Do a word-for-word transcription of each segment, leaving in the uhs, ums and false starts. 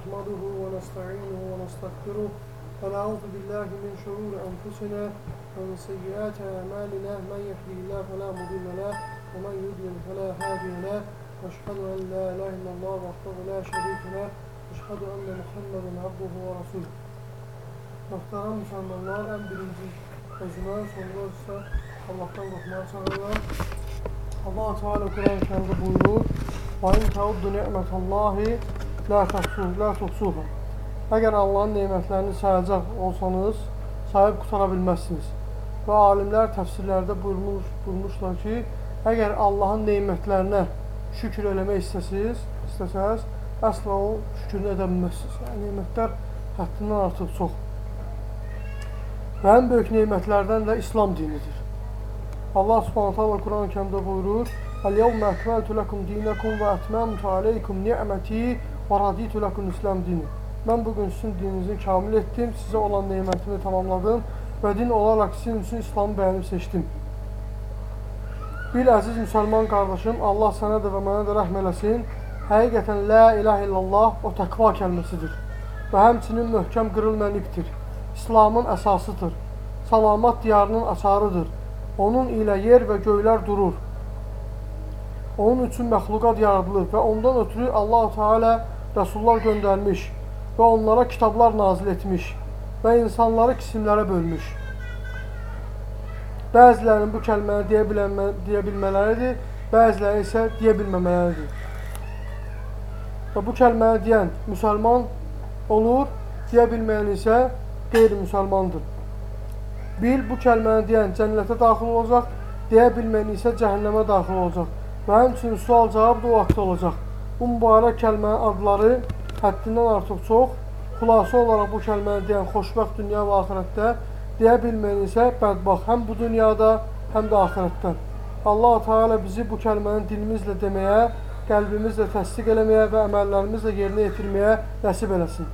نحمده ونستعينه ونستغفره ونعوذ بالله من شرور أنفسنا ومن سيئات أعمالنا من يهده الله فلا مضل له ومن يضلل فلا هادي له وأشهد أن لا إله إلا الله وحده لا شريك له وأشهد أن محمدا عبده ورسوله. Muhterem Müslümanlar, en birinci özüme sonunda ise Allah'tan korkmaya çağırırlar. Allah Teala Kur'an-ı Kerim'de buyurur: وَاِنْ تَعُدُّ نِعْمَةَ اللّٰهِ لَا تُحْصُوهَا. Eğer Allah'ın nimetlerini sayacak olsanız, sayıp qutara bilmezsiniz. Ve alimler təfsirlərdə buyurmuş, buyurmuşlar ki, eğer Allah'ın nimetlerine şükür eləmək istəsiniz, istəsəniz, əsla o şükürünü edə bilməzsiniz. Yəni, nimətlər həddindən artıq çox. Və en büyük nimetlerden de İslam dinidir. Allah Subhanahu Teala Kur'an-ı Kerim'de buyurur: "El-yevme ekmeltu lekum dinakum ve etmemtu aleykum ni'meti ve raditu lekum İslam dini." Ben bugün sizin dininizi kamil ettim, size olan nimetimi tamamladım ve din olarak sizin için İslam'ı beğenip seçtim. Bil aziz Müslüman kardeşim, Allah sana da ve bana da rəhm eləsin. Həqiqətən la ilahe illallah o takva kelimesidir ve həmçinin möhkəm qırılmayan iptir. İslamın əsasıdır. Salamat diyarının açarıdır. Onun ilə yer ve göylər durur. Onun üçün məxluqat yaradılır və ondan ötürü Allah-u Teala Rəsullar göndərmiş və onlara kitablar nazil etmiş və insanları kisimlərə bölmüş. Bəzilərinin bu kəlməni deyə, bilənmə, deyə bilmələridir, bəziləri isə deyə bilməmələridir. Və bu kəlməni deyən müsəlman olur, deyə bilməyən isə qeyri-müsəlmandır. Bil, bu kəlməni deyən cənnətə daxil olacaq, deyə bilməyən isə cəhənnəmə daxil olacaq. Və həmçinin sual cavab da o vaxt olacaq. Bu mübarək kəlmənin adları həddindən artıq çox. Xülasə olaraq bu kəlməni deyən xoşbəxt dünya və axirətdə, deyə bilməyən isə bədbaxt həm bu dünyada, həm də axirətdə. Allah-u Teala bizi bu kəlməni dilimizlə deməyə, qəlbimizlə təsdiq eləməyə və əməllərimizlə yerinə yetirməyə nəsib eləsin.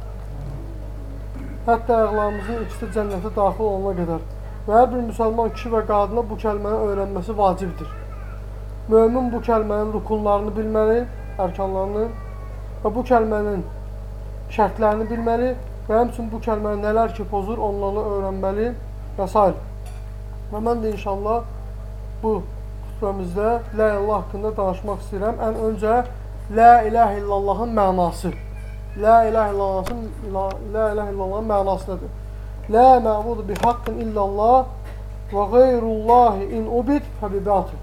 Hətta ayaqlarımızın ikisi cənnətə daxil olana qədər. Və hər bir müsəlman kişi və qadına bu kəlməni öyrənməsi vacibdir. Mömin bu kəlmənin rukunlarını bilməli, ərkanlarını və bu kəlmənin şərtlərini bilməli və həmçinin bu kəlməni nələr ki pozur, onları öyrənməli və s. Və mən də inşallah bu xütbəmizdə La İlahe haqqında danışmaq istəyirəm. Ən öncə La İlahe illallahın mənası. La ilahe illallahın la, la ilahe illallahın mənası nədir? La məbudu bi haqqin illallah və qeyrullahi in ubid fə bi batil.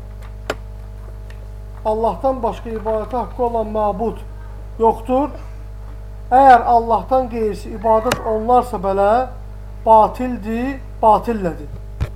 Allah'tan başqa ibadətə haqqı olan məbud yoxdur. Əgər Allah'tan qeyrisi ibadət onlarsa belə batildir, batillədir.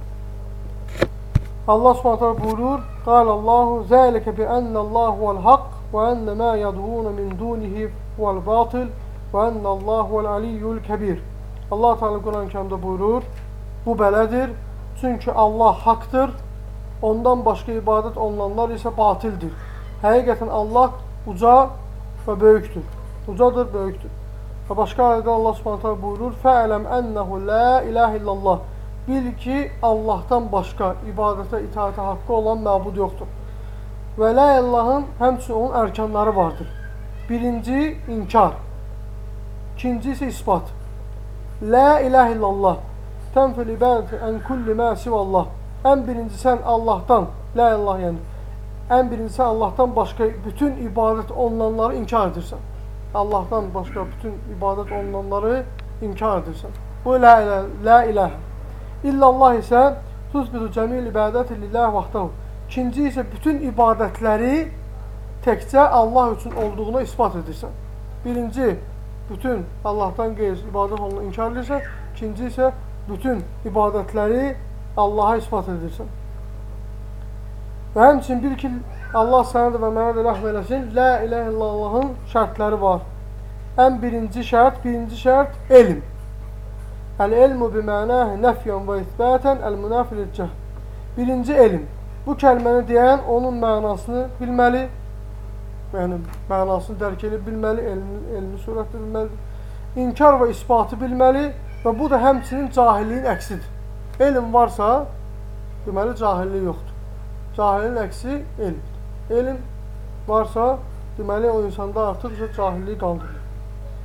Allah Subhanahu buyurur: "Qalallahu zəlikə bi ennallahu vel haqq və enne ma yad'un min dunihi vel batil və ennallahu vel aliyyul kebir." Allah Teala Kur'an-ı Kerim'de buyurur: "Bu belədir, çünkü Allah haktır, ondan başka ibadet olunanlar ise batildir. Həqiqətən Allah uca ve böyüktür. Ucadır, böyüktür." Ve başka ayette Allah Subhanahu buyurur: "Fə'ləm ennehu la ilahe illallah." Bil ki Allah'tan başka ibadete, itaate hakkı olan məbud yoktur. Ve la ilahın həmçinin onun erkanları vardır. Birinci inkar, ikinci ise ispat. La ilahe illallah tenfil ibadeti en kulli ma sivallah. En birinci sen Allah'tan, la ilah yani, en birinci sen Allah'tan başka bütün ibadet olunanları inkar edirsən. Allah'tan başka bütün ibadet olunanları inkar edirsən. Bu la ilahe, la ilahe. İllallah ise tuzbitu cemil ibadeti lillah vahdahu. İkinci ise bütün ibadetleri tekcə Allah üçün olduğuna ispat edirsən. Birinci, bütün Allah'tan qeyri ibadet olduğunu inkar edirsən. İkinci ise bütün ibadetleri Allah'a ispat edirsən. Və həmçin bil ki, Allah sənə də və mənə də rəhm eləsin, la ilahe illallahın şərtləri var. Ən birinci şərt, birinci şərt elm. El-ilmu bimənəhi nəfyan və isbətən el-münafilil cəhl. Birinci elm. Bu kəlməni deyən onun mənasını bilməli, yəni mənasını dərk edib bilməli, elmi, elmi surətdə bilməlidir. İnkar və isbatı bilməli və bu da həmçinin cahilliyin əksidir. Elm varsa, deməli cahillik yoxdur. Cahilin əksi elmdir. Elm varsa, deməli o insanda artıq cahilliyi qaldırır.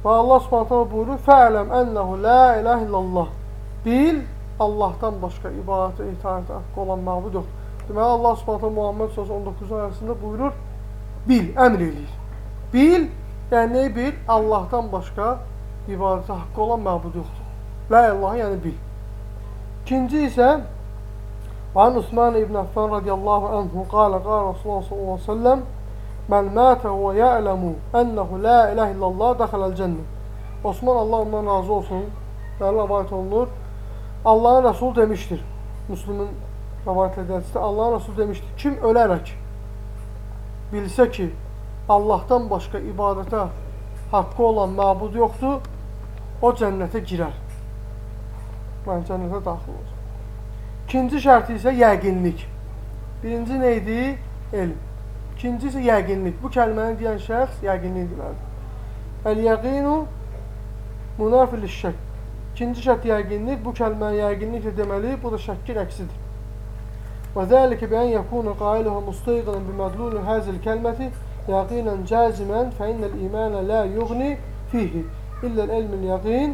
Və Allah Subhanahu taala buyurur: "Fə'ləm ennehu la ilahe illallah." Bil, Allahdan başqa ibadətə, itaətə haqqı olan məbud yoxdur. Deməli, Allah Subhanahu taala Muhammed surəsi on doqquzuncu ayəsində buyurur: "Bil, əmr eləyir." Bil, yəni nəyi bil? Allahdan başqa ibadətə haqqı olan məbud yoxdur. La ilahe, yəni bil. İkinci isə An Osman ibn Affan radiyallahu anhu qala qala Rasulullah sallallahu aleyhi ve sellem: "Men mâte ve ya'lemu ennehu la ilahe illallah dakhalal cennet." Osman, Allah ondan razı olsun, rivayet olunur. Allahın Resulü demiştir. Müslümün rivayet edilmiştir. Allahın Resulü demiştir: "Kim ölərək bilsə ki, Allahdan başqa ibadətə haqqı olan məbud yoxdur, o cənnətə girər." Yəni cənnətə daxil olur. İkinci şərti isə yəqinlik. Birinci neydi? Elm. İkinci isə yəqinlik. Bu kəlməni deyən şəxs yəqinlik deməlidir. Əl-yəqinu münafil şək. İkinci şərt yəqinlik. Bu kəlməni yəqinliklə deməli, bu da şəkkin əksidir. Və zəlikə bi ən yəkunu qailuhu mustayqinan bi madlulu hazil kəlməti yaqinan cazimən fə innəl imanə la yughni fihi illəl elmil yaqin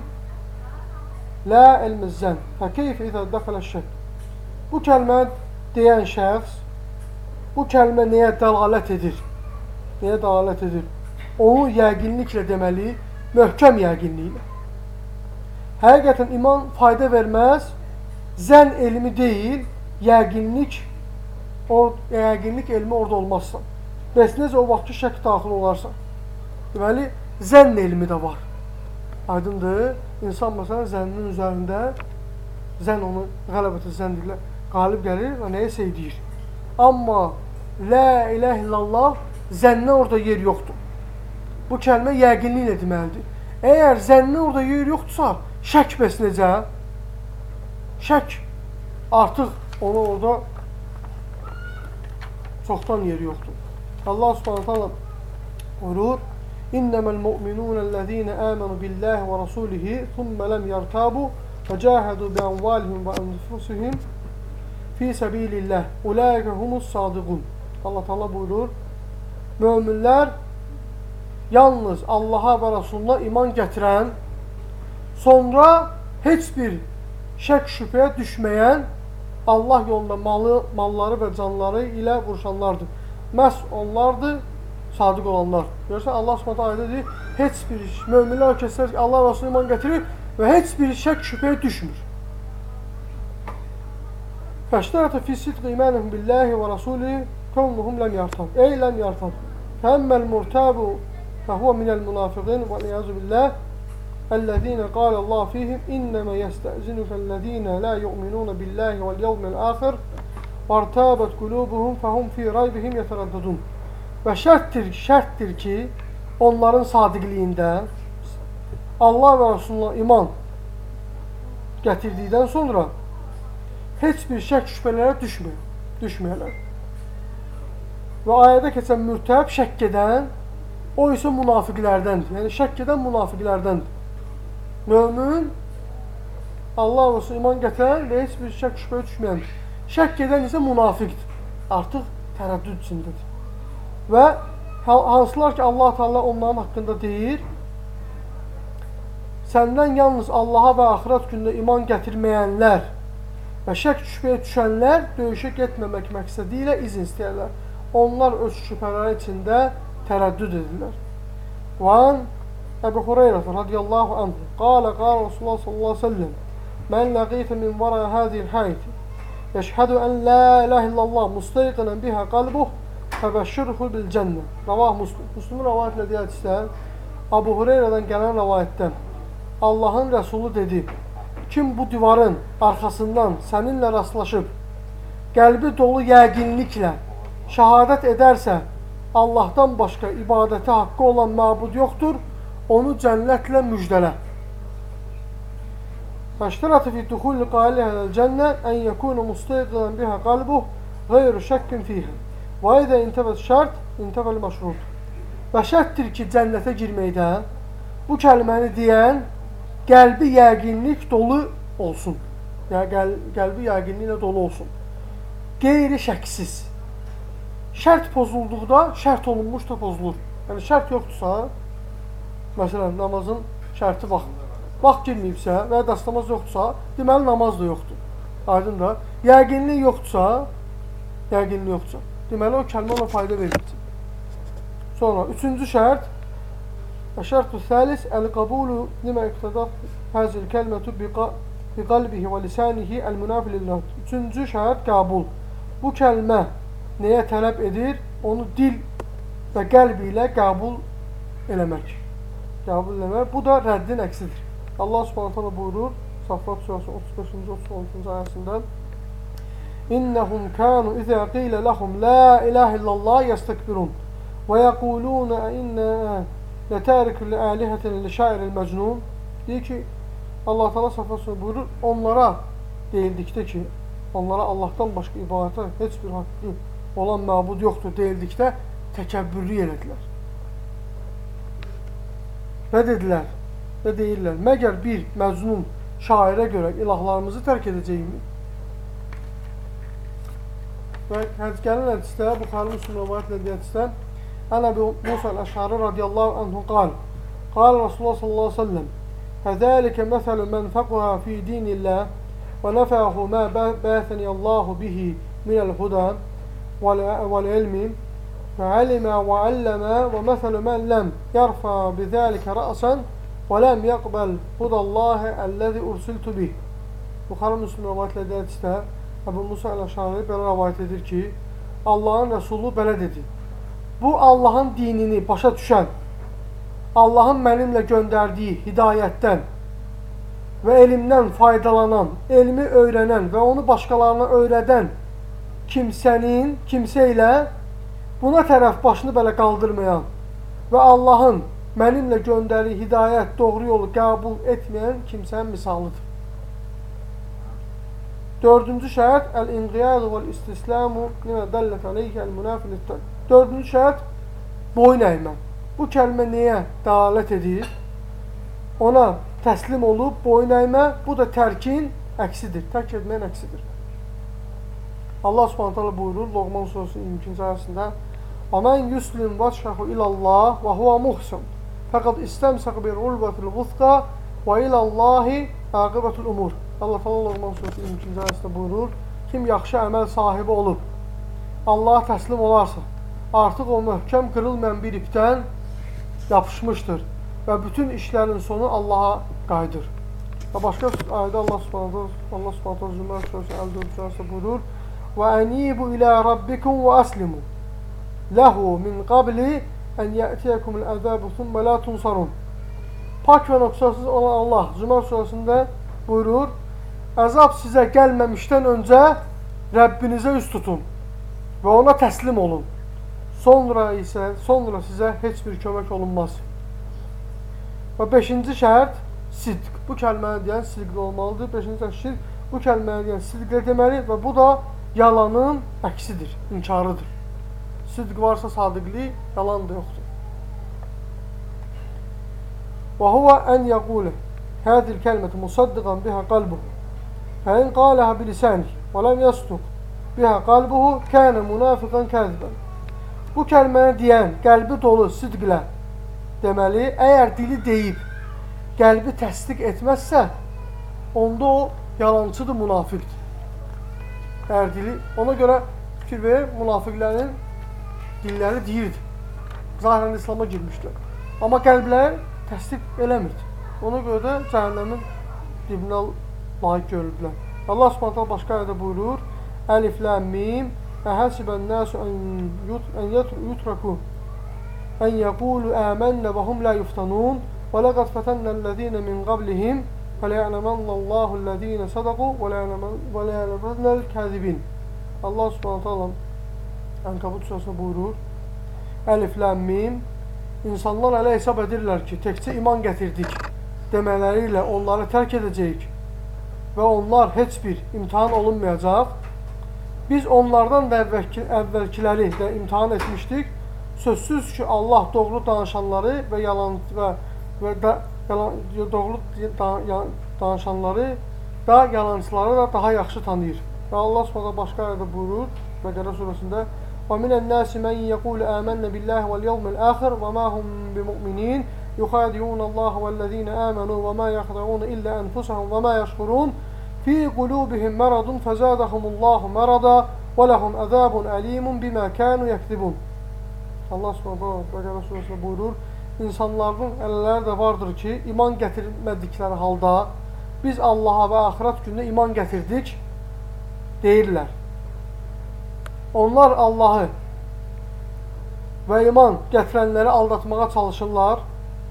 la elmiz zən. Fə keyfə izə dəxələ şək. Bu kəlmə deyən şəxs, bu kəlmə nəyə dəlalət edir? Nəyə dəlalət edir? Onu yəqinliklə deməli, möhkəm yəqinliklə. Həqiqətən iman fayda verməz, zən elmi deyil, yəqinlik, or, yəqinlik elmi orada olmazsa. Bəs necə o vaxt ki, şək daxil olarsa? Deməli, zənn elmi də var. Aydındır, insan məsələn zənninin üzərində, zənn onu qələbətə zəndirlə qalib gəlir və nəyisə edir. Amma la ilahe illallah zənnə orada yer yoxdur. Bu kəlmə yəqinliklə deməlidir. Əgər zənnə orada yer yoxdursa, şək bəs necə? Şək artıq onu orada çoxdan yeri yoxdur. Allah subhanahu taala buyurur: "İnnemel mu'minunellezine amenu billahi ve rasulihi thumma lem yertabu ve cahadu bi amwalihim ve anfusihim fi sabilillah. Ulaika humus sadiqun." Allah Teala buyurur: Möminlər yalnız Allaha və Rasuluna iman gətirən, sonra heç bir şək şübhəyə düşməyən, Allah yolunda malı, malları və canları ilə vuruşanlardır. Məhz onlardır, sadiq olanlar. Görürsən, Allah Subhanahu ayədə deyir, heç bir möminlər kəslər ki, Allah və Rasuluna iman gətirir və heç bir şək şübhəyə düşmür. Fəştərətə fi sidqi imanəhum billahi və rasulihi kavnuhum ləm yartab. Ey ləm yartab. Fəəmməl murtabu fəhvə minəl münafiqin və niyazu billah əllezine qâle Allah fihim innəmə yəstəzinukällezine la yu'minuna billahi vəl yevmil āxir vərtəbət qulubuhum fəhum fi raybihim yətərəddədun. Və şərtdir, şərtdir ki, onların sadiqliyində Allah və Rasuluna iman gətirdikdən sonra heç bir şək şübhələrə düşmür, düşməyələr. Və ayədə keçən mürtəb şəkk edən, o isə münafiqlərdəndir. Yəni şəkk edən münafiqlərdəndir. Mömin, Allah və Rasuluna iman gətirən və heç bir şək şübhəyə düşməyəndir. Şəkk edən isə münafiqdir. Artıq tərəddüd içindədir. Və hansılar ki, Allah Teala onların haqqında deyir, səndən yalnız Allaha və axirət günündə iman gətirməyənlər və şək şübhəyə düşənlər döyüşə getməmək məqsədi ilə izin istəyərlər. Onlar öz şübhələri içində tərəddüd edirlər. Və an Əbu Hureyra radiyallahu anhu qalə qalə Rasulullah sallallahu aleyhi ve sellem mən ləqitə min vara həzir həyti yəşhədu ən la ilahe illallah mustayqinən bihə qalbuh fəbəşşirhu bil cənnə. Ravah Müslüm. Müslümün rəvayətlə deyəksə, Əbu Hureyrədən gələn rəvayətdən Allahın Rəsulu dedi: kim bu divarın arxasından səninlə rastlaşıb, qəlbi dolu yəqinliklə şəhadət edərsə, Allahdan başqa ibadəti haqqı olan məbud yoxdur, onu cənnətlə müjdələ. Fəştərətə fi duxulli qailihəl cənnə ən yəkunu mustayqilən bihə qalbuh qeyru şəkkin fiyhə. Və edə intəfəl şərt, intəfəl məşrud. Və şərtdir ki, cənnətə girməkdə bu kəlməni deyən qəlbi yəqinlik dolu olsun. Yəni, qəl qəlbi yəqinliklə dolu olsun. Qeyri şəksiz. Şərt pozulduqda, şərt olunmuş da pozulur. Yəni, şərt yoxdursa, Məsələn, namazın şərti vaxt. Vaxt girməyibsə və ya dəstəmaz yoxdursa, deməli namaz da yoxdur. Aydın da. Yəqinlik yoxdursa, yəqinlik yoxdursa, deməli o kəlmə ona fayda verir. Sonra, üçüncü şərt, şərtu səlis, əl-qabulu limə iqtədat həzil kəlmətu biqalbihi və lisanihi əl-münafilillah. Üçüncü şərt, qəbul. Bu kəlmə nəyə tələb edir? Onu dil və qəlbi ilə qəbul eləmək. Qəbul eləmək. Bu da rəddin əksidir. Allah Subhanahu taala buyurur, Saffat surəsi otuz beşinci otuz altıncı ayəsində: İnnehum kanu izâ qîle lahum la ilahe illallah yestekbirun və yəqulûne inna letâriku li'âlihetin li'şairil mecnun. Deyir ki, Allah Teala Saffat surəsində buyurur, onlara deyildikdə ki, onlara Allahdan başqa ibadətə heç bir haqqı olan məbud yoxdur deyildikdə təkəbbürlük elədilər. Və dedilər, və deyirlər, məgər bir məcnun şairə görə ilahlarımızı tərk edəcəyimi? Və gəlin hədisdə, Buxarı Müslim rivayət edən hədisdə, Ən Əbi Musa əl-Əş'ari radiyallahu anhu qal, qal Rasulullah sallallahu aleyhi ve sellem, Fəzəlikə məsəlü mən fəqhə fi dinillah və nəfəhu mə bəsəniyallahu bihi minəl-huda vəl-ilmi və alimə və alləmə və məsəlü mən ləm yərfə bizəlikə rəsən və ləm yəqbəl hudallahi əlləzi ursiltu bih. Buxarı Müslim rivayət edən hədisdə Əbu Musa əl-Əş'ari belə rivayət edir ki, Allahın Rəsulu belə dedi. Bu, Allahın dinini başa düşən, Allahın mənimlə göndərdiyi hidayətdən və elmdən faydalanan, elmi öyrənən və onu başqalarına öyrədən kimsənin, kimsə ilə buna tərəf başını belə qaldırmayan və Allahın mənimlə göndərdiyi hidayət, doğru yolu qəbul etməyən kimsənin misalıdır. Dördüncü şərt, əl-inqiyadu vəl-istislamu limə dəllət aleyhə əl-münafilətdən. Dördüncü şərt, boyun əymə. Bu kəlmə nəyə dəlalət edir? Ona təslim olub, boyun əymə, bu da tərkin əksidir, tərk etməyin əksidir. Allah Subhanahu taala buyurur, Loğman surəsinin ikinci ayəsində, وَمَنْ يُسْلِمْ وَجْهَهُ إِلَى اللّٰهِ وَهُوَ مُحْسِنٌ فَقَدْ اِسْتَمْسَكَ بِالْعُرْوَةِ الْوُثْقَى وَإِلَى اللّٰهِ عَاقِبَةُ الْأُمُورِ. Allah Teala Loğman surəsinin ikinci ayəsində buyurur, kim yaxşı əməl sahibi olub, Allaha təslim olarsa, artıq o möhkəm qırılmayan bir ipdən yapışmışdır və bütün işlərin sonu Allaha qayıdır. Və başqa ayədə Allah Subhanahu Allah Subhanahu Zümrə surəsi əlli dördüncü ayəsində buyurur, وَأَنِيبُ إِلَى رَبِّكُمْ وَأَسْلِمُوا لَهُ مِنْ قَبْلِ أَنْ يَأْتِيَكُمُ الْأَذَابُ ثُمَّ لَا تُنْصَرُونَ. Pak və nöqsəsiz olan Allah Zümər surəsində buyurur, əzab sizə gəlməmişdən öncə Rəbbinizə üst tutun və ona təslim olun. Sonra isə, sonra sizə heç bir kömək olunmaz. Və beşinci şərt, sidq. Bu kəlməni deyən sidqli olmalıdır. Beşinci şərt, şirk. Bu kəlməni deyən sidqli deməli və bu da yalanın əksidir, inkarıdır. Sidq varsa sadiqli, yalan da yoxdur. Və huvə ən yəqulü hədil kəlməti musaddiqan bihə qalbuhu fəin qaləhə bilisənih və ləm yəstuq bihə qalbuhu kənə münafiqan kəzbən. Bu kəlməni deyən qəlbi dolu sidqlə deməli, əgər dili deyib qəlbi təsdiq etməzsə, onda o yalancıdır, münafiqdir. Əgər dili, ona görə fikir verir, münafiqlərin dilləri deyirdi. Zahirən İslam'a girmişlər. Amma qəlbləri təsdiq eləmirdi. Ona görə də cəhənnəmin dibinə layiq görüldülər. Allah Subhanahu başqa ayədə buyurur, Əlif ləm mim əhəsibən nəsu ən yutraku ən yəqulu əmənnə və hum lə yuftanun və ləqəd fətənnəl-ləzīnə min qablihim fələyələmənnəlləhu-ləzīnə sədəqu və ləyələmənnəl-kəzibin. Allah Subhanahu Ənkabut surəsində buyurur, Əlif ləm mim, insanlar elə hesab edirlər ki, təkcə iman gətirdik demələri ilə onları tərk edəcəyik və onlar heç bir imtihan olunmayacaq. Biz onlardan və əvvəlkiləri də imtihan etmişdik. Sözsüz ki, Allah doğru danışanları və yalan və, və da, yalan, doğru da, danışanları da yalancıları da daha yaxşı tanıyır. Və Allah Subhanahu başqa ayədə buyurur, Bəqərə surəsində, وَمِنَ النَّاسِ مَنْ يَقُولُ آمَنَّ بِاللَّهِ وَالْيَوْمِ الْآخِرِ وَمَا هُمْ بِمُؤْمِنِينَ يخادعون الله والذين آمنوا وما يخدعون إلا أنفسهم وما يشعرون في قلوبهم مرض فزادهم الله مرضا ولهم عذاب أليم بما كانوا يكذبون. Allah Subhanahu Bakara surəsində buyurur, insanların əlləri də vardır ki, iman gətirmədikləri halda biz Allaha və axirət gününə iman gətirdik deyirlər. Onlar Allahı və iman gətirənləri aldatmağa çalışırlar.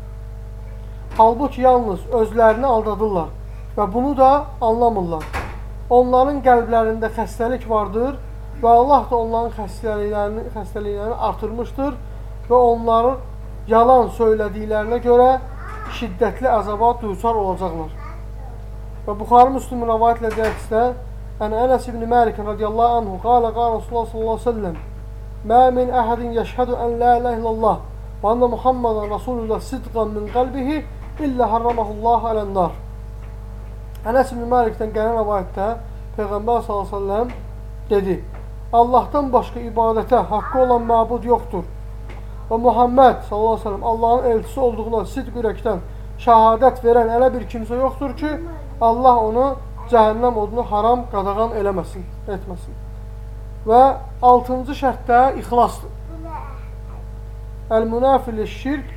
Halbuki yalnız özlərini aldadırlar və bunu da anlamırlar. Onların qəlblərində xəstəlik vardır və Allah da onların xəstəliklərini, xəstəliklərini artırmışdır və onların yalan söylədiklərinə görə şiddətli əzaba düçar olacaqlar. Və Buxari Müslim rəvayətlə deyəksə, Ən Ənəs ibn Məlik radiyallahu anhu qalə qalə Rasulullah sallallahu aleyhi ve sellem Mə min əhədin yəşhədu ən la ilahe illallah və ənə Muhammedən Rasulullah sidqan min qalbihi illə harramahullah ələn-nar. Ənəs ibn Məlikdən gələn rəvayətdə Peyğəmbər sallallahu aleyhi ve sellem dedi, Allahdan başqa ibadətə haqqı olan məbud yoxdur. Və Muhammed sallallahu aleyhi ve sellem Allahın elçisi olduğuna sidq ürəkdən şəhadət verən elə bir kimsə yoxdur ki, Allah onu cəhənnəm odunu haram qadağan eləməsin, etməsin. Və altıncı şərtdə ixlasdır. Əl-münafil şirk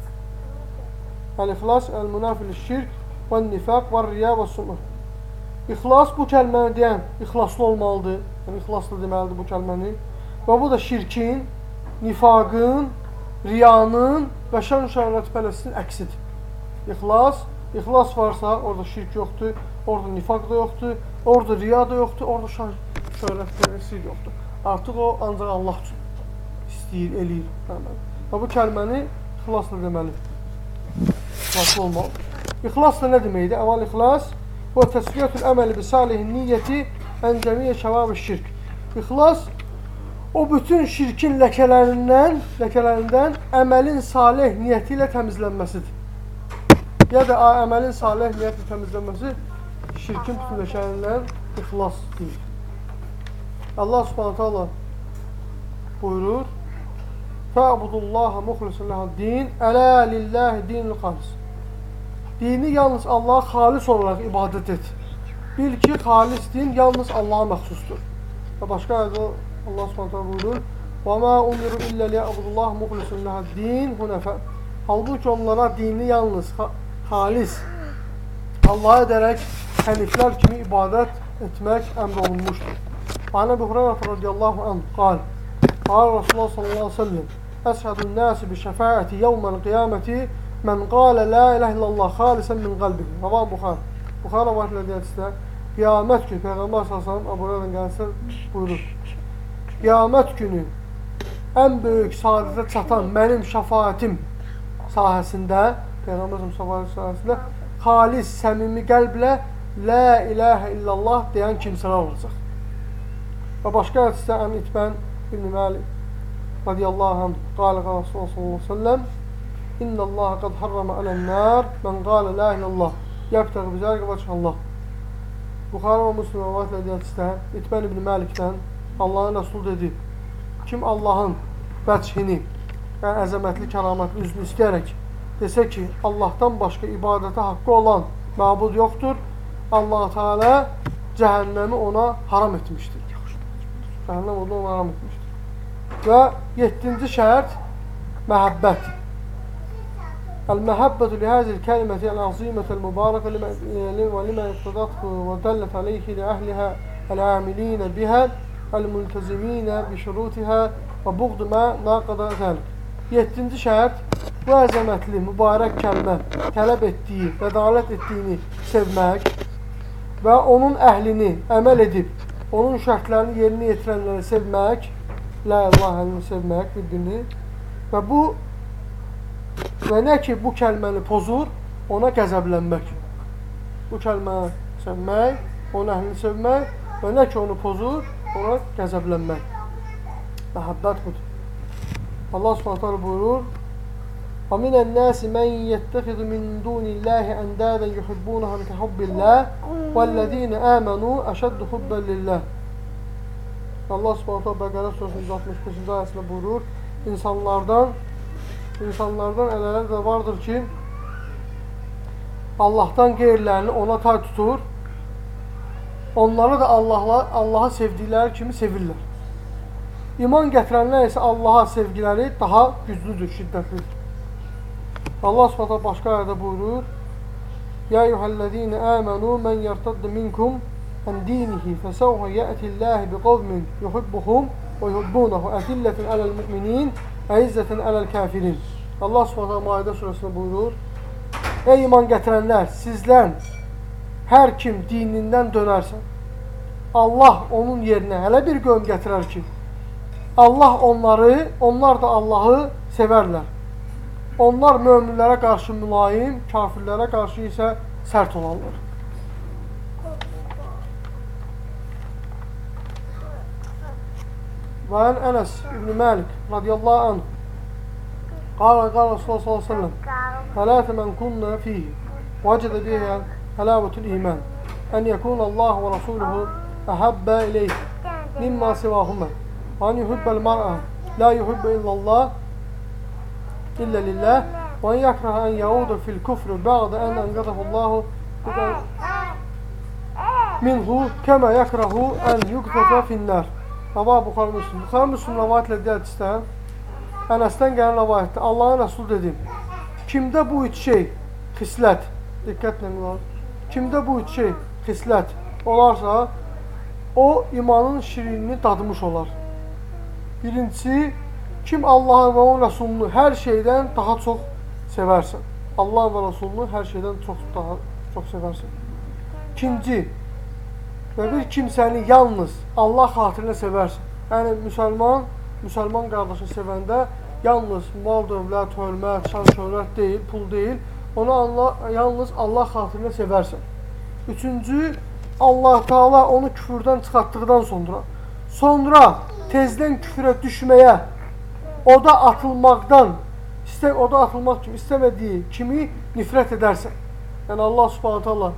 Əl-ixlas, əl-münafil şirk və nifaq və riya və sumur. İxlas bu kəlməni deyən ixlaslı olmalıdır. Yəni, ixlaslı deməlidir bu kəlməni. Və bu da şirkin, nifaqın, riyanın və şən-şöhrət pərəstin əksidir. İxlas, ixlas varsa orada şirk yoxdur, orada nifaq da yoxdur, orada riya da yoxdur, orada şən-şöhrət pərəstin yoxdur. Artıq o ancaq Allah üçün istəyir, eləyir. Və bu kəlməni ixlaslı deməlidir. İxlaslı olmalıdır. İxlas da nə deməkdir? Əvvəl ixlas və təsviyyətül əməli bi salihin niyyəti ən cəmiyyə şəvab-ı şirk. İxlas o bütün şirkin ləkələrindən, ləkələrindən əməlin salih niyyəti ilə təmizlənməsidir. Ya da əməlin salih niyyəti təmizlənməsi şirkin bütün ləkələrindən ixlas deyir. Allah Subhanahu taala buyurur: "Fa'budullaha mukhlishan lehud-din, ala lillahi dinul xalis." Dini yalnız Allaha xalis olaraq ibadət et. Bil ki, xalis din yalnız Allaha məxsusdur. Və başqa ayədə Allah Subhanahu taala buyurur: "Və ma umiru illə liya'budullaha mukhlishan lehud-din hunafa." Halbuki onlara dini yalnız xalis Allaha edərək həniflər kimi ibadət etmək əmr olunmuşdur. An Əbu Hüreyrə radiyallahu anh qal: Qal Rasulullah sallallahu aleyhi ve sellem: "Əshhadun nasi bi şəfaəti yevmel qiyaməti men qala la ilahe illallah xalisən min qalbihi." Rəvan Buxar. Buxar rəvayətlə deyəcəksə, qiyamət günü Peyğəmbər sallallahu əleyhi və səlləm Əbu Hüreyrədən gəlsə buyurur: Qiyamət günü ən böyük saadətə çatan mənim şəfaətim sahəsində, Peyğəmbər şəfaəti sahəsində xalis, səmimi qəlblə la ilahe illallah deyən kimsələr olacaq. Və başqa hədisdə Ən İtbən ibn Məlik radiyallahu anh qalə qalə Rasulullah sallallahu aleyhi ve sellem: İnna Allah qad harrama alən-nar men qala la ilahe illallah yəbtəği bizərqə vəchallah. Buxarı və Müslim rəvayətlə hədisdə İtbən ibn Məlikdən Allahın Rəsulü dedi: Kim Allahın vəchini, yəni əzəmətli, kəramətli üzünü istəyərək desə ki, Allahdan başqa ibadətə haqqı olan məbud yoxdur, Allah-u Teala cəhənnəmi ona haram etmişdir. Cəhənnəm onu ona haram etmişdir. Və yeddinci şərt məhəbbət. El-məhəbbətu lihəzil kəliməti el-əzimətəl mübarəkə və limə iqtidatı və dəllət aleyhi li əhliha el-əmilinə bihə el-multəziminə bi şurutihə və buğdu mə naqada zəlik. Yeddinci şərt bu əzəmətli, mübarək kəlmə tələb etdiyi, bədalət etdiyini sevmək və onun əhlini əməl edib, onun şərtlərini yerinə yetirənləri sevmək, la ilahe illallahı sevmək bir-birini və bu və nə ki bu kəlməni pozur, ona qəzəblənmək. Bu kəlməni sevmək, onun əhlini sevmək və nə ki onu pozur, ona qəzəblənmək. Məhəbbət budur. Allah Subhanahu taala buyurur: وَمِنَ النَّاسِ مَنْ يَتَّخِذُ مِنْ دُونِ اللّٰهِ أَنْدَادًا يُحِبُّونَهُمْ كَحُبِّ اللّٰهِ وَالَّذ۪ينَ آمَنُوا أَشَدُّ حُبًّا لِلّٰهِ. Allah Subhanahu taala Bəqərə surəsinin yüz altmış beşinci ayəsində buyurur: İnsanlardan İnsanlardan elələr də vardır ki, Allahdan qeyrilərini ona tay tutur, onları da Allahla, Allaha sevdikləri kimi sevirlər. İman gətirənlər isə Allaha sevgiləri daha güclüdür, şiddətlidir. Allah Subhanahu başqa ayədə buyurur: "Ya eyyuhellezine amenu men yertadda minkum an dinihi fesawfa ya'ti'Allahu biqavmin yuhibbuhum ve yuhibbunahu azillatan alel mu'minin, izzatan alel kafirin." Allah Subhanahu Maide surəsində buyurur: "Ey iman gətirənlər, sizdən hər kim dinindən dönərsə, Allah onun yerinə hələ bir qövm gətirər ki, Allah onları, onlar da Allahı sevərlər. Onlar möminlərə qarşı mülayim, kafirlərə qarşı isə sərt olanlar." Və ən Ənəs İbn Məlik radiyallahu anh qala qala Rasulullah sallallahu aleyhi ve sellem: "Thalatha men kunna fihi vecede biha halavetul iman en yekun Allah ve Rasuluhu ahabba ileyhi mimma sivahuma ve en yuhibbel mar'a la yuhibbu illallah illa lillah ve en yakraha en yauda fil kufri ba'da en engadahullahu minhu kema yakrahu en yuktafa finnar." Rəva Buxarı Müslim. Buxarı Müslim rəvayət edir istəyən Ənəsdən gələn rəvayətdir. Allahın Rəsulü dedim: kimdə bu üç şey xislət, diqqətlə qulaq, kimdə bu üç şey xislət olarsa, o imanın şirinini dadmış olar. Birincisi, kim Allahı və onun Rəsulunu hər şeydən daha çox sevərsən. Allah və Rəsulunu hər şeydən çox daha çox sevərsən. İkinci, və bir kimsəni yalnız Allah xatirinə sevərsən. Yəni, müsəlman, müsəlman qardaşı sevəndə yalnız mal, dövlət, hörmət, şan, şöhrət deyil, pul deyil, onu Allah, yalnız Allah xatirinə sevərsən. Üçüncü, Allah Teala onu küfürdən çıxartdıqdan sonra, sonra tezdən küfürə düşməyə, oda atılmaqdan, istə, oda atılmaq kimi istəmədiyi kimi nifrət edərsən. Yəni, Allah Subhanahu Teala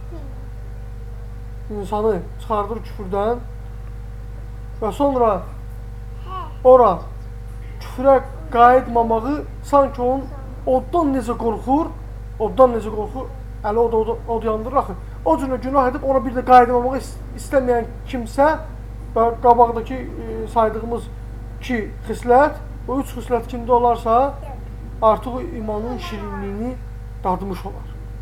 insanı çıxardır küfürdən və sonra ora küfürə qayıtmamağı sanki onun oddan necə qorxur, oddan necə qorxur, əli od, od, od yandırır axı. O cürə günah edib ona bir də qayıtmamağı istəməyən kimsə və qabaqdakı e, saydığımız iki xislət, o üç xislət kimdə olarsa artıq o imanın şirinliyini dadmış olar.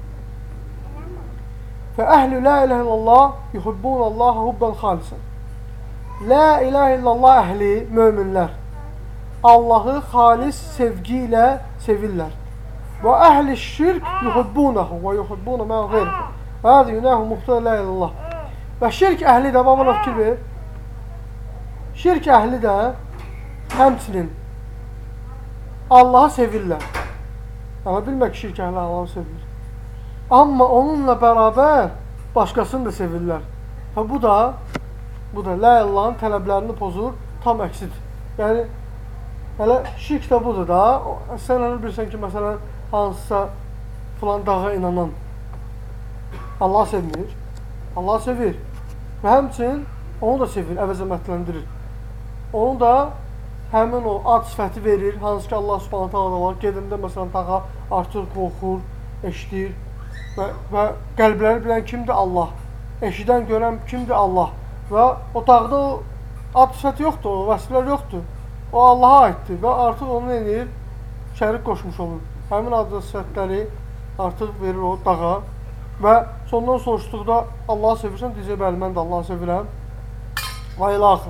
Fə əhlü la ilahe illallah yuhibbunallaha hubban xalisan. La ilahe illallah əhli, möminlər, Allahı xalis sevgi ilə sevirlər. Və əhli şirk yuhibbunahu və yuhibbuna mən qeyrihi. Və hədə yunəhu muhtədə la ilahe illallah. Və şirk əhli də, babana fikir ver, şirk əhli də həmçinin Allahı sevirlər. Yəni, bilmək ki, şirk əhli Allahı sevilir. Amma onunla bərabər başqasını da sevirlər. Və bu da, bu da la ilahın tələblərini pozur, tam əksidir. Yəni, hələ şirk də budur da, sən elə bilirsən ki, məsələn, hansısa filan dağa inanan Allah sevmir, Allah sevir və həmçinin onu da sevir, əvəzəmətləndirir. Onu da həmin o ad sifəti verir, hansı ki Allah Subhanahu taala var, gedəndə məsələn dağa artır, qorxur, eşidir və, və qəlbləri bilən kimdir? Allah. Eşidən, görən kimdir? Allah. Və o dağda o ad sifəti yoxdur, o vəsiflər yoxdur. O Allaha aiddir və artıq onu edir, şərik qoşmuş olur. Həmin ad sifətləri artıq verir o dağa və sondan soruşduqda Allahı sevirsən, deyəcək, bəli, mən də Allahı sevirəm və ilə axır.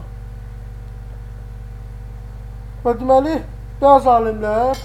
Və deməli, bəzi alimlər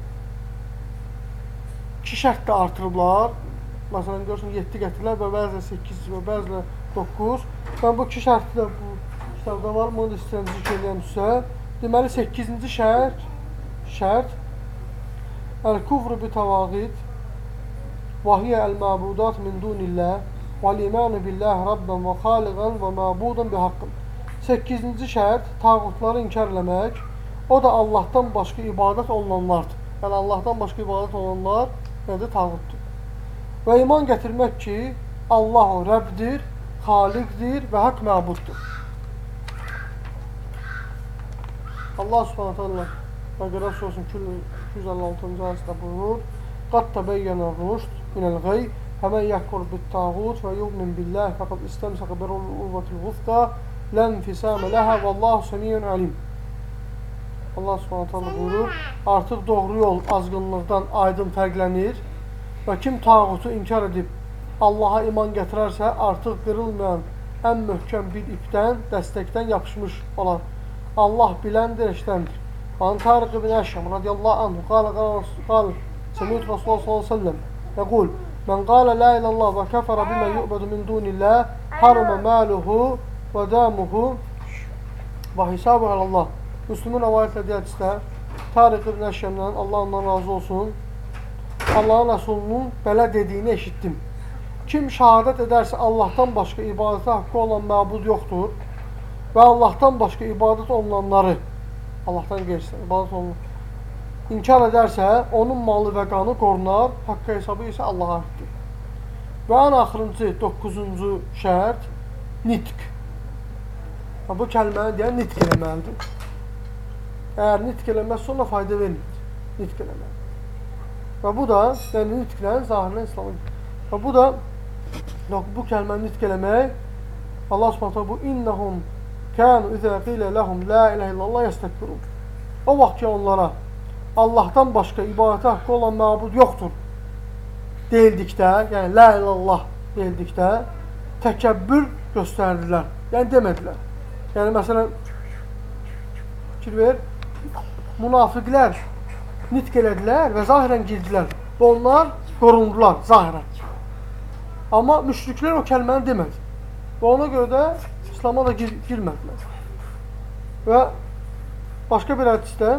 iki şərt də artırıblar. Məsələn, görürsən, yeddi gətirirlər və bəzilər səkkiz və bəzilər doqquz. Mən bu iki şərti də bu kitabda var, bunu da istəyən zikr edəyəm sizə. Deməli, səkkizinci şərt, şərt Əl-kufru bi-təvağid və hiyə əl-məbudat min dunillah vəl-imanu billah rabban və xaliqan və məbudan bi-haqqın. Səkkizinci şərt, tağutları inkar eləmək, o da Allahdan başqa ibadət olunanlardır. Yəni, Allahdan başqa ibadət olunanlar nədir? Tağutdur. Və iman gətirmək ki, Allah o Rəbdir, Xaliqdir və haqq məbuddur. Allah Subhanahu taala Bəqərə surəsinin iki yüz əlli altıncı ayəsində buyurur: "Qad təbəyyənə rüşd minəl ğəy, fəmən yəkfur bit-tağut və yu'min billahi fəqad istemsaka bir-urvatil vusqa, la infisama laha vallahu semiyyun alim." Allah Subhanahu taala buyurur: "Artıq doğru yol azğınlıqdan aydın fərqlənir və kim tağutu inkar edib Allaha iman gətirərsə, artıq qırılmayan ən möhkəm bir ipdən, dəstəkdən yapışmış olar. Allah biləndir, eşidəndir." An Tariq ibn Əşşəm radiyallahu anhu qala qala Semiyut Rasulullah sallallahu aleyhi ve sellem yəqul: "Mən qala la ilallah və kəfərə bimə yu'bədu min dunillah, harama maluhu və damuhu və hisabu alallah." Müslümin rəvayətlə deyəcəklər, Tariq ibn Əşşəmdən, Allah ondan razı olsun, Allahın Rəsulunun belə dediyini eşitdim: "Kim şəhadət edərsə Allahdan başqa ibadətə haqqı olan məbud yoxdur və Allahdan başqa ibadət olunanları, Allahdan qeyrisinə ibadət olunanları inkar edərsə, onun malı və qanı qorunar, haqq hesabı isə Allaha aiddir." Və ən axırıncı, doqquzuncu şərt nitq. Bu kəlməni deyən nitq eləməlidir. Əgər nitq eləməzsə, ona fayda vermir. Nitq eləməlidir. Və bu da, yəni nitqlərin zahirinə İslamın. Və bu da, bu kəlməni nitq eləmək, Allah Subhanahu bu innəhum kənu izə qilə ləhum la ilahe illallah yəstəkbirun. O vaxt ki onlara Allahdan başqa ibadətə haqqı olan məbud yoxdur deyildikdə, yəni la ilallah deyildikdə təkəbbür göstərdilər. Yəni demədilər. Yəni məsələn fikir ver, münafiqlər nitq elədilər və zahirən girdilər. Və onlar qorundular zahirən. Amma müşriklər o kəlməni demədi. Və ona görə də İslam'a da gir girmədilər. Və başqa bir hədisdə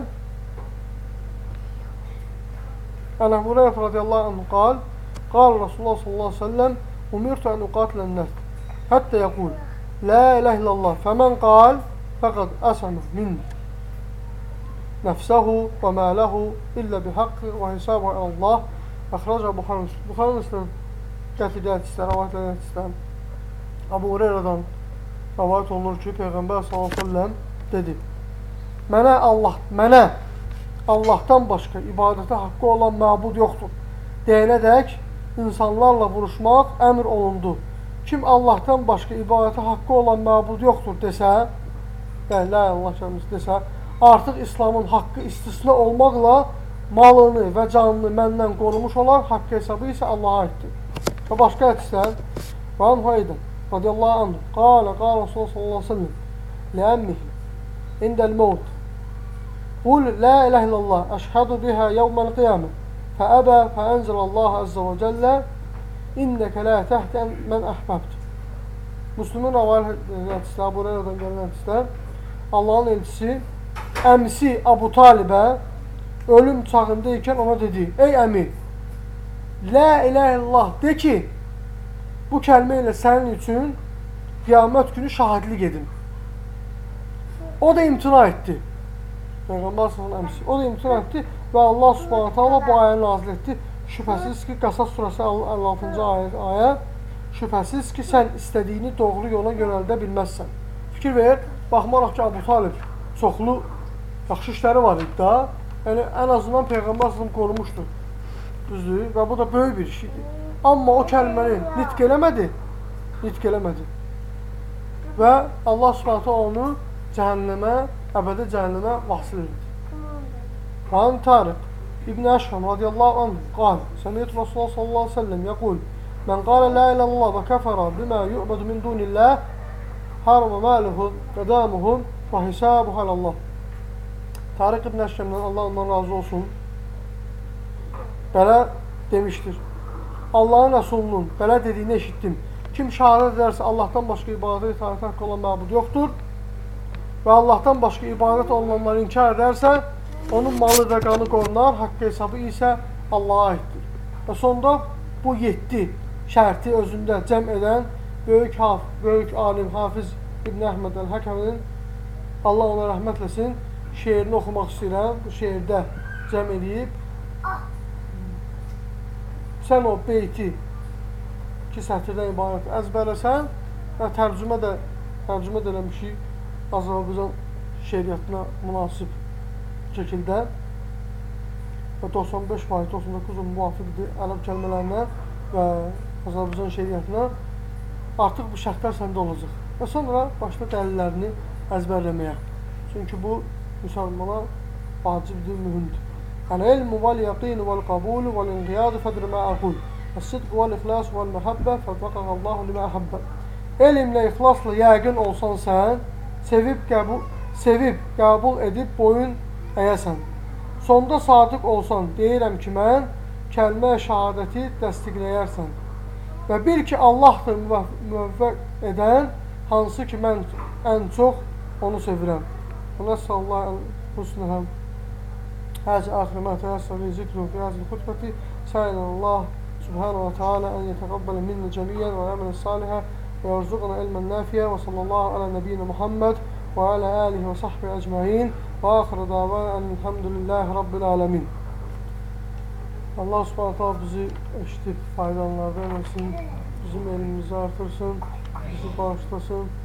Ən Əbu Hüreyrə radiyallahu anhu qal, qal Rasulullah sallallahu aleyhi ve sellem umirtu en uqatilən nəs həttə yəqul la ilahe illallah fəmən qal fəqad əsəmə min nəfsəhu və mələhu illə bihaqqı və hisabu Allah əxraca Buxarı Müslim. Buxarı Müslim gətirdiyi hədislər, rəvayət edən hədislər Əbu Hüreyrədən rəvayət olunur ki, Peyğəmbər sallallahu aleyhi ve sellem dedi: Mənə Allah, mənə Allahdan başqa ibadətə haqqı olan məbud yoxdur deyənədək insanlarla vuruşmaq əmr olundu. Kim Allahdan başqa ibadətə haqqı olan məbud yoxdur desə, yəni la Allah kəlməsi desə, artıq İslamın haqqı istisna olmaqla malını və canını məndən qorumuş olar, haqqı hesabı isə Allaha aiddir. Və başqa hədislər və anhu eydən radiyallahu anhu qalə qalə Rasulullah sallallahu aleyhi ve sellem ləəmmihi indəl mevt قل لا إله إلا الله أشهد بها يوم القيامة فأبى فأنزل الله عز وجل إنك لا تهدي من أحببت. Müslümin rəvayətçilər, Əbu Hüreyrədən gələn hədislər, Allahın elçisi əmisi Abu Talibə ölüm çağında ikən ona dedi: Ey əmi, la ilahe illallah de ki, bu kəlmə ilə sənin üçün qiyamət günü şahidlik edin. O da imtina etdi. Peyğəmbər sallallahu əleyhi və səlləm o da imtina etdi və Allah Subhanahu taala bu ayəni nazil etdi. Şübhəsiz ki, Qasas surəsi əlli altıncı ayə, şübhəsiz ki, sən istədiyini doğru yola yönəldə bilməzsən. Fikir ver, baxmaraq ki, Abu Talib çoxlu yaxşı işləri var idi da, yəni ən azından Peyğəmbər sallallahu əleyhi və səlləm qorumuşdur. Düzdür? Və bu da böyük bir iş idi. Amma o kəlməni nitq eləmədi, nitq eləmədi. Və Allah Subhanahu taala onu cəhənnəmə, əbədi cəhənnəmə vahsil edir. An Tariq İbn Əşhəm radiyallahu anhu qal, Səmiyyət Rasulullah sallallahu aleyhi ve sellem yəqul, Mən qalə la ilallah və kəfərə bimə yu'bədu min dunillah, harama maluhu və damuhu və hisabuhu alallah. Tariq İbn Əşhəmdən, Allah ondan razı olsun, belə demişdir: Allahın Rəsulunun belə dediyini eşitdim. Kim şəhadət edərsə Allahdan başqa ibadət itaət haqqı olan məbud yoxdur və Allahdan başqa ibadət olunanları inkar edərsə, onun malı və qanı qorunar, haqqı hesabı isə Allaha aiddir. Və sonda bu yeddi şərti özündə cəm edən böyük, haf, böyük alim Hafiz İbn Əhməd Əl-Həkəmin, Allah ona rəhmət eləsin, şeirini oxumaq istəyirəm. Bu şeirdə cəm edib, sən o beyti iki sətirdən ibarət əzbərləsən və tərcümə də tərcümə də eləmişik Azərbaycan şeiriyyatına münasib bu şəkildə və doxsan beş faiz, doxsan doqquz faiz müvafiqdir ərəb kəlmələrinə və Azərbaycan şeriyyətinə, artıq bu şərtlər səndə olacaq. Və sonra başqa dəlillərini əzbərləməyə. Çünki bu, müsəlmana vacibdir, mühümdür. Əl-ilmu vəl-yaqinu vəl-qabulu vəl-inqiyadu fədr mə'əqul əs-sidqu vəl-ixlasu vəl-məhəbbə fədvəqəqəllahu limə əhəbbə. Elmlə, ixlasla yəqin olsan sən, sevib, qəbul, sevib, qəbul edib boyun əyəsən. Sonda sadiq olsan, deyirəm ki, mən kəlmə şəhadəti təsdiqləyərsən. Və bil ki, Allahdır müvəffəq edən, hansı ki, mən ən çox onu sevirəm. Və nəsəllallahu husnəhəm. Həzə axirə mə təyəssəli zikru fi həzəl xutbəti səyləllah subhanahu wa ta'ala ən yətəqabbələ minnə cəmiyyən və əmələ salihə və yarzuqna ilmən nəfiyə və sallallahu alə nəbiyyina Muhammed və alə alihi və sahbihi əcməin və axirə davana elhamdülillahi rabbil alemin. Allah subhanahu ta'ala bizi eşitib faydalanlardan etsin, bizim elmimizi artırsın, bizi bağışlasın.